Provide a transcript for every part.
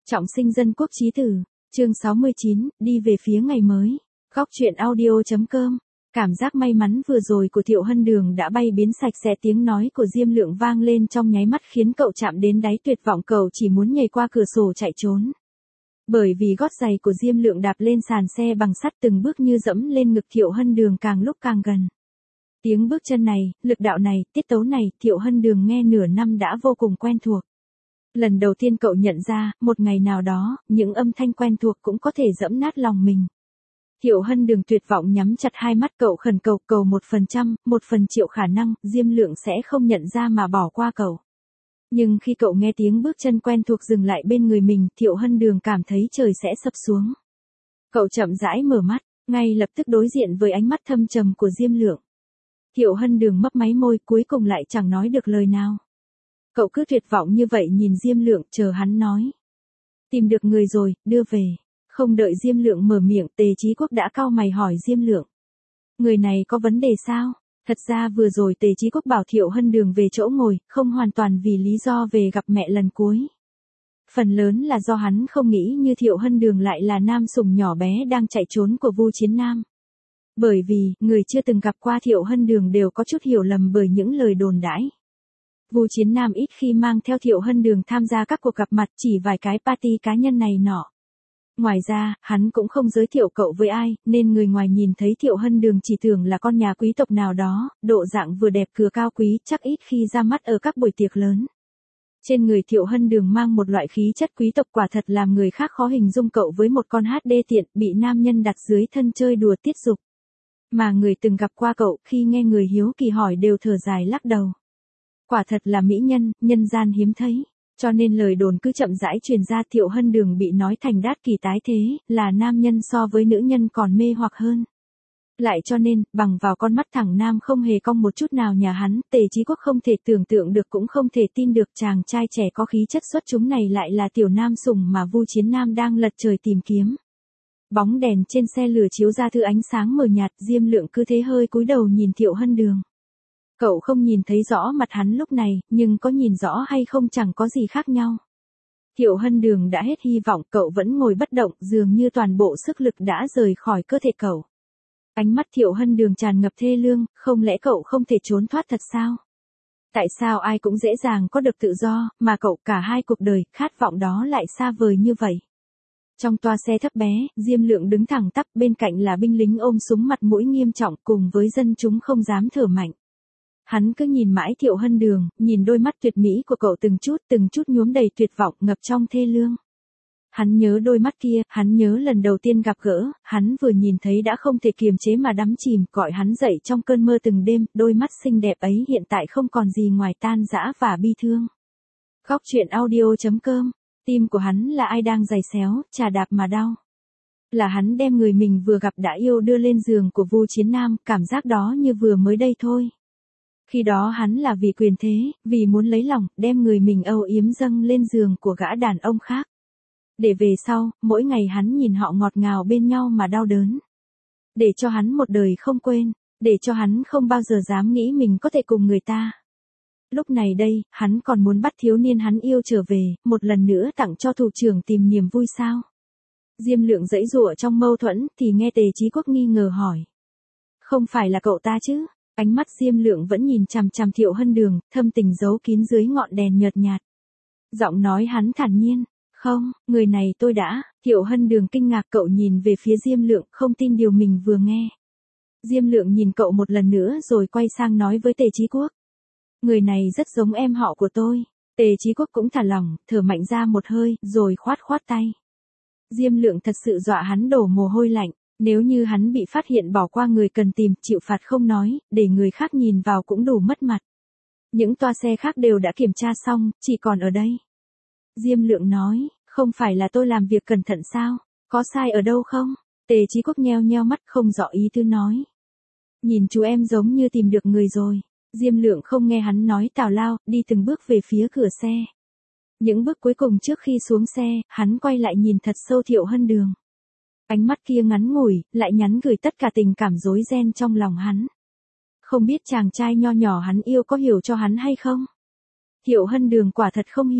Trọng sinh dân quốc chí tử, chương 69, đi về phía ngày mới. Góc truyện audio.com. Cảm giác may mắn vừa rồi của Thiệu Hân Đường đã bay biến sạch sẽ, tiếng nói của Diêm Lượng vang lên trong nháy mắt khiến cậu chạm đến đáy tuyệt vọng, cậu chỉ muốn nhảy qua cửa sổ chạy trốn. Bởi vì gót giày của Diêm Lượng đạp lên sàn xe bằng sắt từng bước như dẫm lên ngực Thiệu Hân Đường càng lúc càng gần. Tiếng bước chân này, lực đạo này, tiết tấu này, Thiệu Hân Đường nghe nửa năm đã vô cùng quen thuộc. Lần đầu tiên cậu nhận ra, một ngày nào đó, những âm thanh quen thuộc cũng có thể dẫm nát lòng mình. Thiệu Hân Đường tuyệt vọng nhắm chặt hai mắt, cậu khẩn cầu 1%, 1/1000 khả năng, Diêm Lượng sẽ không nhận ra mà bỏ qua cậu. Nhưng khi cậu nghe tiếng bước chân quen thuộc dừng lại bên người mình, Thiệu Hân Đường cảm thấy trời sẽ sập xuống. Cậu chậm rãi mở mắt, ngay lập tức đối diện với ánh mắt thâm trầm của Diêm Lượng. Thiệu Hân Đường mấp máy môi, cuối cùng lại chẳng nói được lời nào. Cậu cứ tuyệt vọng như vậy nhìn Diêm Lượng, chờ hắn nói. Tìm được người rồi, đưa về. Không đợi Diêm Lượng mở miệng, Tề Chí Quốc đã cau mày hỏi Diêm Lượng. Người này có vấn đề sao? Thật ra vừa rồi Tề Chí Quốc bảo Thiệu Hân Đường về chỗ ngồi, không hoàn toàn vì lý do về gặp mẹ lần cuối. Phần lớn là do hắn không nghĩ như Thiệu Hân Đường lại là nam sủng nhỏ bé đang chạy trốn của Vu Chiến Nam. Bởi vì, người chưa từng gặp qua Thiệu Hân Đường đều có chút hiểu lầm bởi những lời đồn đãi. Vu Chiến Nam ít khi mang theo Thiệu Hân Đường tham gia các cuộc gặp mặt, chỉ vài cái party cá nhân này nọ. Ngoài ra, hắn cũng không giới thiệu cậu với ai, nên người ngoài nhìn thấy Thiệu Hân Đường chỉ tưởng là con nhà quý tộc nào đó, độ dạng vừa đẹp vừa cao quý, chắc ít khi ra mắt ở các buổi tiệc lớn. Trên người Thiệu Hân Đường mang một loại khí chất quý tộc quả thật làm người khác khó hình dung cậu với một con hát đê tiện, bị nam nhân đặt dưới thân chơi đùa tiết dục. Mà người từng gặp qua cậu, khi nghe người hiếu kỳ hỏi đều thở dài lắc đầu. Quả thật là mỹ nhân, nhân gian hiếm thấy. Cho nên lời đồn cứ chậm rãi truyền ra, Thiệu Hân Đường bị nói thành đát kỳ tái thế, là nam nhân so với nữ nhân còn mê hoặc hơn. Lại cho nên, bằng vào con mắt thẳng nam không hề cong một chút nào nhà hắn, Tề Chí Quốc không thể tưởng tượng được cũng không thể tin được chàng trai trẻ có khí chất xuất chúng này lại là tiểu nam sủng mà Vu Chiến Nam đang lật trời tìm kiếm. Bóng đèn trên xe lửa chiếu ra thứ ánh sáng mờ nhạt, Diêm Lượng cứ thế hơi cúi đầu nhìn Thiệu Hân Đường. Cậu không nhìn thấy rõ mặt hắn lúc này, nhưng có nhìn rõ hay không chẳng có gì khác nhau. Thiệu Hân Đường đã hết hy vọng, cậu vẫn ngồi bất động, dường như toàn bộ sức lực đã rời khỏi cơ thể cậu. Ánh mắt Thiệu Hân Đường tràn ngập thê lương, không lẽ cậu không thể trốn thoát thật sao? Tại sao ai cũng dễ dàng có được tự do, mà cậu cả hai cuộc đời, khát vọng đó lại xa vời như vậy? Trong toa xe thấp bé, Diêm Lượng đứng thẳng tắp, bên cạnh là binh lính ôm súng mặt mũi nghiêm trọng cùng với dân chúng không dám thở mạnh. Hắn cứ nhìn mãi Thiệu Hân Đường, nhìn đôi mắt tuyệt mỹ của cậu từng chút nhuốm đầy tuyệt vọng, ngập trong thê lương. Hắn nhớ đôi mắt kia, hắn nhớ lần đầu tiên gặp gỡ, hắn vừa nhìn thấy đã không thể kiềm chế mà đắm chìm, gọi hắn dậy trong cơn mơ từng đêm, đôi mắt xinh đẹp ấy hiện tại không còn gì ngoài tan rã và bi thương. Góc truyện audio.com, tim của hắn là ai đang giày xéo, chà đạp mà đau. Là hắn đem người mình vừa gặp đã yêu đưa lên giường của Vu Chiến Nam, cảm giác đó như vừa mới đây thôi. Khi đó hắn là vì quyền thế, vì muốn lấy lòng, đem người mình âu yếm dâng lên giường của gã đàn ông khác. Để về sau, mỗi ngày hắn nhìn họ ngọt ngào bên nhau mà đau đớn. Để cho hắn một đời không quên, để cho hắn không bao giờ dám nghĩ mình có thể cùng người ta. Lúc này đây, hắn còn muốn bắt thiếu niên hắn yêu trở về, một lần nữa tặng cho thủ trưởng tìm niềm vui sao? Diêm Lượng giãy giụa trong mâu thuẫn, thì nghe Tề Chí Quốc nghi ngờ hỏi. Không phải là cậu ta chứ? Ánh mắt Diêm Lượng vẫn nhìn chằm chằm Thiệu Hân Đường, thâm tình giấu kín dưới ngọn đèn nhợt nhạt. Giọng nói hắn thản nhiên, không, người này tôi đã. Thiệu Hân Đường kinh ngạc, cậu nhìn về phía Diêm Lượng, không tin điều mình vừa nghe. Diêm Lượng nhìn cậu một lần nữa rồi quay sang nói với Tề Chí Quốc. Người này rất giống em họ của tôi. Tề Chí Quốc cũng thả lỏng, thở mạnh ra một hơi, rồi khoát tay. Diêm Lượng thật sự dọa hắn đổ mồ hôi lạnh. Nếu như hắn bị phát hiện bỏ qua người cần tìm, chịu phạt không nói, để người khác nhìn vào cũng đủ mất mặt. Những toa xe khác đều đã kiểm tra xong, chỉ còn ở đây. Diêm Lượng nói, không phải là tôi làm việc cẩn thận sao? Có sai ở đâu không? Tề Chí Quốc nheo mắt không rõ ý tứ nói. Nhìn chú em giống như tìm được người rồi. Diêm Lượng không nghe hắn nói tào lao, đi từng bước về phía cửa xe. Những bước cuối cùng trước khi xuống xe, hắn quay lại nhìn thật sâu Thiệu Hân Đường. Ánh mắt kia ngắn ngủi, lại nhắn gửi tất cả tình cảm rối ren trong lòng hắn. Không biết chàng trai nho nhỏ hắn yêu có hiểu cho hắn hay không? Thiệu Hân Đường quả thật không hiểu.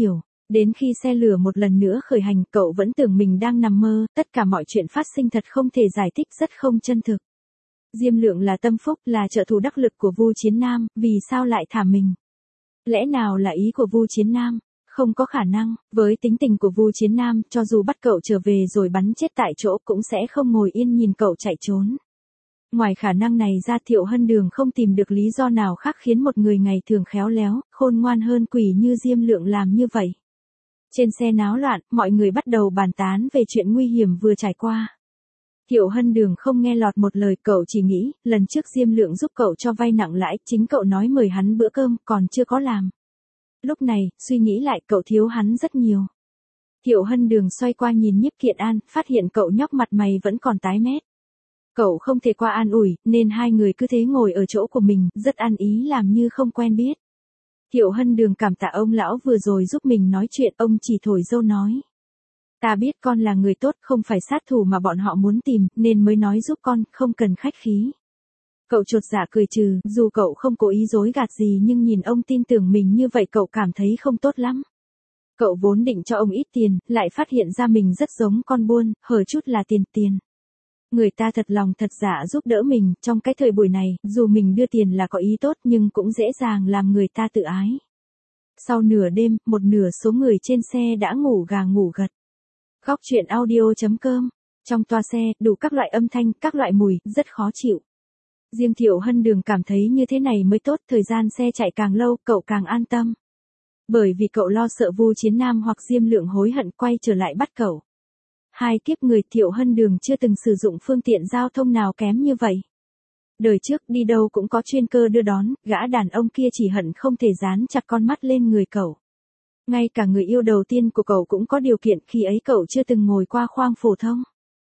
Đến khi xe lửa một lần nữa khởi hành, cậu vẫn tưởng mình đang nằm mơ, tất cả mọi chuyện phát sinh thật không thể giải thích, rất không chân thực. Diêm Lượng là tâm phúc, là trợ thủ đắc lực của Vu Chiến Nam, vì sao lại thả mình? Lẽ nào là ý của Vu Chiến Nam? Không có khả năng, với tính tình của Vu Chiến Nam, cho dù bắt cậu trở về rồi bắn chết tại chỗ cũng sẽ không ngồi yên nhìn cậu chạy trốn. Ngoài khả năng này ra, Thiệu Hân Đường không tìm được lý do nào khác khiến một người ngày thường khéo léo, khôn ngoan hơn quỷ như Diêm Lượng làm như vậy. Trên xe náo loạn, mọi người bắt đầu bàn tán về chuyện nguy hiểm vừa trải qua. Thiệu Hân Đường không nghe lọt một lời, cậu chỉ nghĩ, lần trước Diêm Lượng giúp cậu cho vay nặng lãi, chính cậu nói mời hắn bữa cơm, còn chưa có làm. Lúc này, suy nghĩ lại, cậu thiếu hắn rất nhiều. Thiệu Hân Đường xoay qua nhìn Nhiếp Kiện An, phát hiện cậu nhóc mặt mày vẫn còn tái mét. Cậu không thể qua an ủi, nên hai người cứ thế ngồi ở chỗ của mình, rất ăn ý làm như không quen biết. Thiệu Hân Đường cảm tạ ông lão vừa rồi giúp mình nói chuyện, ông chỉ thổi dâu nói. Ta biết con là người tốt, không phải sát thủ mà bọn họ muốn tìm, nên mới nói giúp con, không cần khách khí. Cậu chột dạ cười trừ, dù cậu không cố ý dối gạt gì nhưng nhìn ông tin tưởng mình như vậy cậu cảm thấy không tốt lắm. Cậu vốn định cho ông ít tiền, lại phát hiện ra mình rất giống con buôn, hở chút là tiền. Người ta thật lòng thật dạ giúp đỡ mình, trong cái thời buổi này, dù mình đưa tiền là có ý tốt nhưng cũng dễ dàng làm người ta tự ái. Sau nửa đêm, một nửa số người trên xe đã ngủ gà ngủ gật. Góc truyện audio.com. Trong toa xe, đủ các loại âm thanh, các loại mùi, rất khó chịu. Riêng Thiệu Hân Đường cảm thấy như thế này mới tốt, thời gian xe chạy càng lâu, cậu càng an tâm. Bởi vì cậu lo sợ Vu Chiến Nam hoặc Diêm Lượng hối hận quay trở lại bắt cậu. Hai kiếp người, Thiệu Hân Đường chưa từng sử dụng phương tiện giao thông nào kém như vậy. Đời trước đi đâu cũng có chuyên cơ đưa đón, gã đàn ông kia chỉ hận không thể dán chặt con mắt lên người cậu. Ngay cả người yêu đầu tiên của cậu cũng có điều kiện, khi ấy cậu chưa từng ngồi qua khoang phổ thông.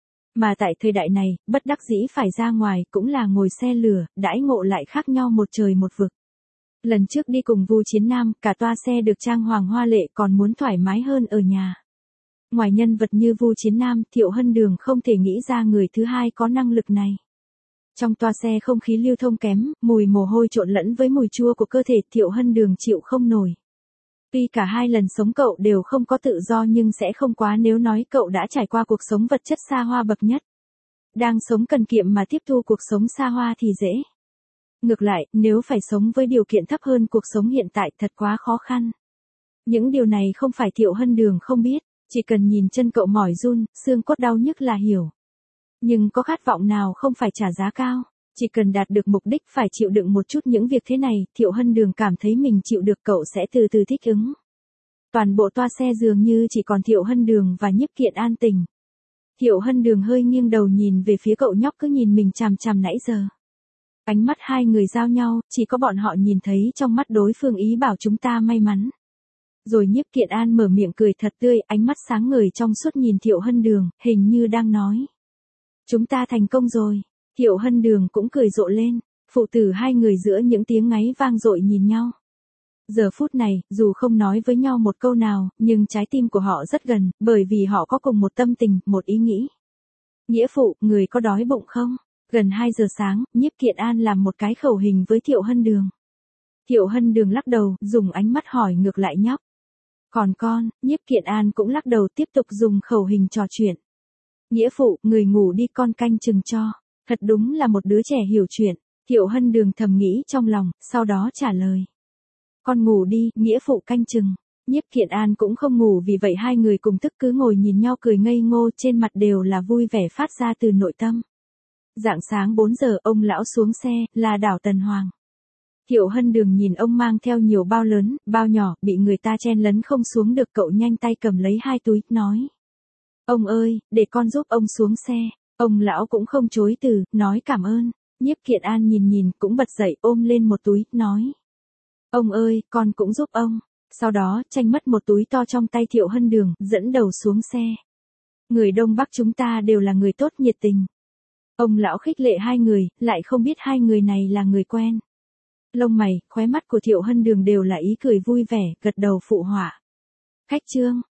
Mà tại thời đại này, bất đắc dĩ phải ra ngoài, cũng là ngồi xe lửa, đãi ngộ lại khác nhau một trời một vực. Lần trước đi cùng Vu Chiến Nam, cả toa xe được trang hoàng hoa lệ, còn muốn thoải mái hơn ở nhà. Ngoài nhân vật như Vu Chiến Nam, Thiệu Hân Đường không thể nghĩ ra người thứ hai có năng lực này. Trong toa xe không khí lưu thông kém, mùi mồ hôi trộn lẫn với mùi chua của cơ thể, Thiệu Hân Đường chịu không nổi. Tuy cả hai lần sống cậu đều không có tự do nhưng sẽ không quá nếu nói cậu đã trải qua cuộc sống vật chất xa hoa bậc nhất. Đang sống cần kiệm mà tiếp thu cuộc sống xa hoa thì dễ. Ngược lại, nếu phải sống với điều kiện thấp hơn cuộc sống hiện tại thật quá khó khăn. Những điều này không phải Thiệu Hân Đường không biết, chỉ cần nhìn chân cậu mỏi run, xương cốt đau nhức là hiểu. Nhưng có khát vọng nào không phải trả giá cao, chỉ cần đạt được mục đích phải chịu đựng một chút những việc thế này, Thiệu Hân Đường cảm thấy mình chịu được, cậu sẽ từ từ thích ứng. Toàn bộ toa xe dường như chỉ còn Thiệu Hân Đường và Nhiếp Kiện An tỉnh. Thiệu Hân Đường hơi nghiêng đầu nhìn về phía cậu nhóc cứ nhìn mình chằm chằm nãy giờ. Ánh mắt hai người giao nhau, chỉ có bọn họ nhìn thấy trong mắt đối phương ý bảo chúng ta may mắn. Rồi Nhiếp Kiện An mở miệng cười thật tươi, ánh mắt sáng ngời trong suốt nhìn Thiệu Hân Đường, hình như đang nói. Chúng ta thành công rồi. Thiệu Hân Đường cũng cười rộ lên, phụ tử hai người giữa những tiếng ngáy vang dội nhìn nhau. Giờ phút này, dù không nói với nhau một câu nào, nhưng trái tim của họ rất gần, bởi vì họ có cùng một tâm tình, một ý nghĩ. Nghĩa phụ, người có đói bụng không? Gần 2 giờ sáng, Nhiếp Kiện An làm một cái khẩu hình với Thiệu Hân Đường. Thiệu Hân Đường lắc đầu, dùng ánh mắt hỏi ngược lại nhóc. Còn con, Nhiếp Kiện An cũng lắc đầu tiếp tục dùng khẩu hình trò chuyện. Nghĩa phụ, người ngủ đi, con canh chừng cho. Thật đúng là một đứa trẻ hiểu chuyện. Thiệu Hân Đường thầm nghĩ trong lòng, sau đó trả lời. Con ngủ đi, nghĩa phụ canh chừng. Nhiếp Kiện An cũng không ngủ, vì vậy hai người cùng thức cứ ngồi nhìn nhau cười ngây ngô, trên mặt đều là vui vẻ phát ra từ nội tâm. Rạng sáng 4 giờ, ông lão xuống xe, là đảo Tần Hoàng. Thiệu Hân Đường nhìn ông mang theo nhiều bao lớn, bao nhỏ, bị người ta chen lấn không xuống được, cậu nhanh tay cầm lấy 2 túi, nói. Ông ơi, để con giúp ông xuống xe. Ông lão cũng không chối từ, nói cảm ơn. Nhiếp Kiện An nhìn cũng bật dậy ôm lên một túi, nói. Ông ơi, con cũng giúp ông. Sau đó, tranh mất một túi to trong tay Thiệu Hân Đường, dẫn đầu xuống xe. Người Đông Bắc chúng ta đều là người tốt nhiệt tình. Ông lão khích lệ hai người, lại không biết hai người này là người quen. Lông mày, khóe mắt của Thiệu Hân Đường đều là ý cười vui vẻ, gật đầu phụ họa. Khách trương,